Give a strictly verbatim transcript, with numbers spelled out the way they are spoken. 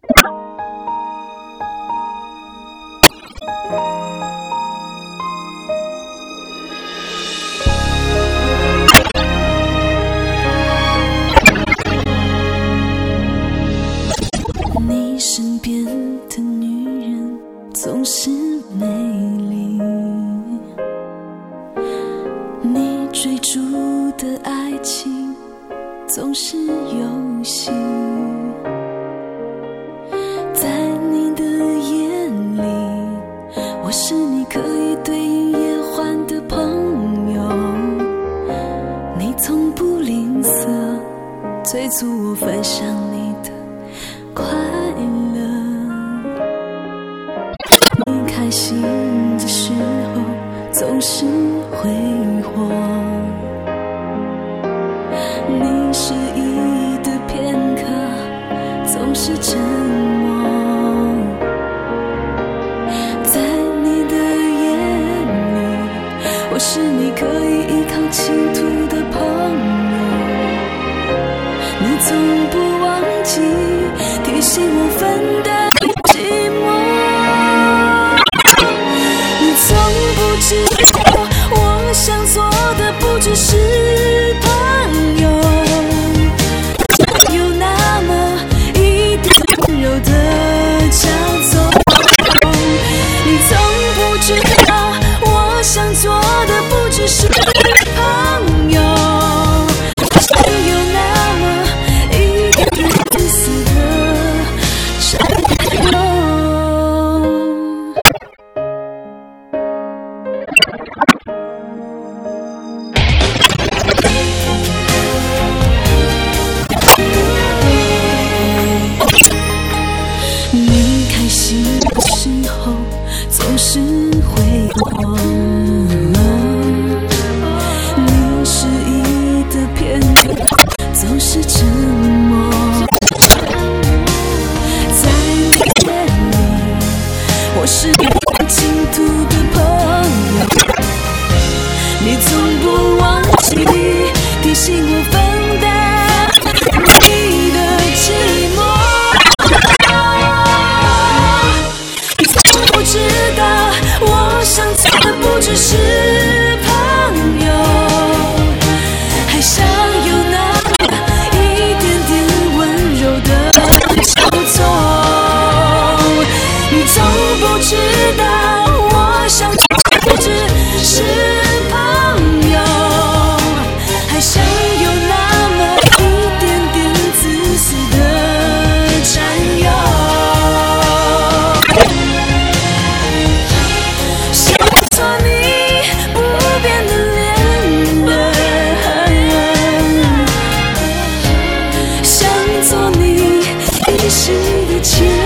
你身边的女人总是美丽，你追逐的爱情总是游戏，在你的眼里，我是你可以对应夜欢的朋友，你从不吝啬催促我分享你的快乐，你开心的时候总是挥霍，你失意的片刻总是沉默，在你的眼里，我是你可以依靠倾吐的朋友，你从不忘记提醒我分担寂寞，你从不知道我想做的不只是朋友，有那么一点温柔的交错，你从不知道我想做的不只是朋友，有那么一点自私的占有。你开心的时候总是挥霍，你失意的片刻总是沉默，在你眼里，我是你倾吐的朋友，你从不忘记提醒我分担你的寂寞，你从不知道我想做的不只是朋友，还想有那么一点点温柔的交错，你从不知道我想做的不只是朋友，还想有那么一点点自私的占有，想做你不变的恋人，想做你一时的牵